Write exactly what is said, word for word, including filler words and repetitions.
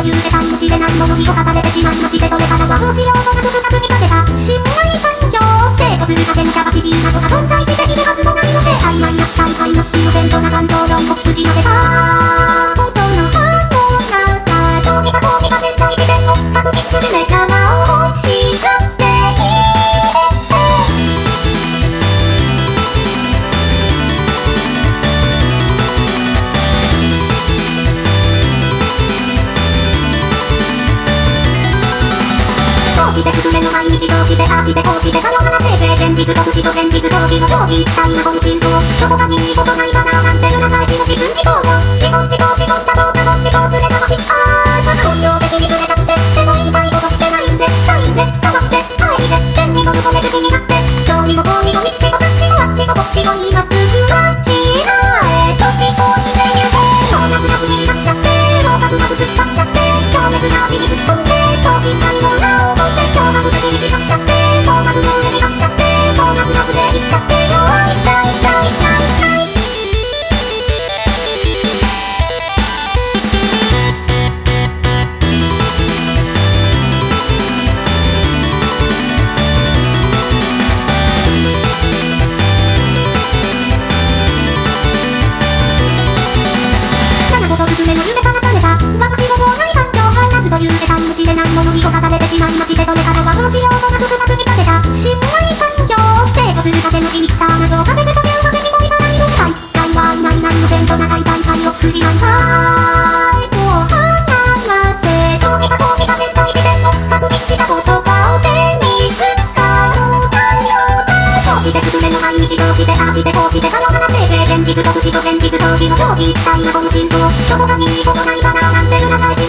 いう世界も知れないものに侵されてしまいまして、それからはどうしようもなく深く見立てた信頼関係を成とするだけのキャパシティなどが存在しているはずもないので、曖昧な大会のイノセントな感情論を打ちまけたことの葉の中、どうにかこうにか潜在自然を確認する目玉を欲しがっているせこうして作れの毎日どうしてああしてこうしてさの花生成現実と不死と現実逃避の競技一体な本心とどこかにいいことないかななんて裏返しの自分にこうよ自問自答自問だどうかどっちとずれたしあーただ本性的にずれちゃってでも言いたいことってないんでないんで触ってあえて天にも求める気になって興味も興味も一ちもさっちもあっちもこっちも今すぐあちらへ飛び越してゆけもうなくなくになっちゃってもうかくなく突っ張っちゃって強烈な味に突っ込んで等身大の裏を持って今日まく的に誓っちゃってもうなくの上に立っちゃってもうなくなくでいっちゃってよあいたいたいたいたいという世界も知れないものに侵されてしまいまして、それからはどうしようもなく深く見立てた信頼関係を成とするだけのリミッターなどを立ててというわけにもいかないのかい一回はないない無線と長い再会を振りまいたいと話せどうにかこうにか潜在自然を確認した言葉を手に使おうだよだこうして作れの毎日どうしてああしてこうしてさの花生成現実と不死と現実逃避の競技一体な本心とどこかにいいことないかななんて裏返し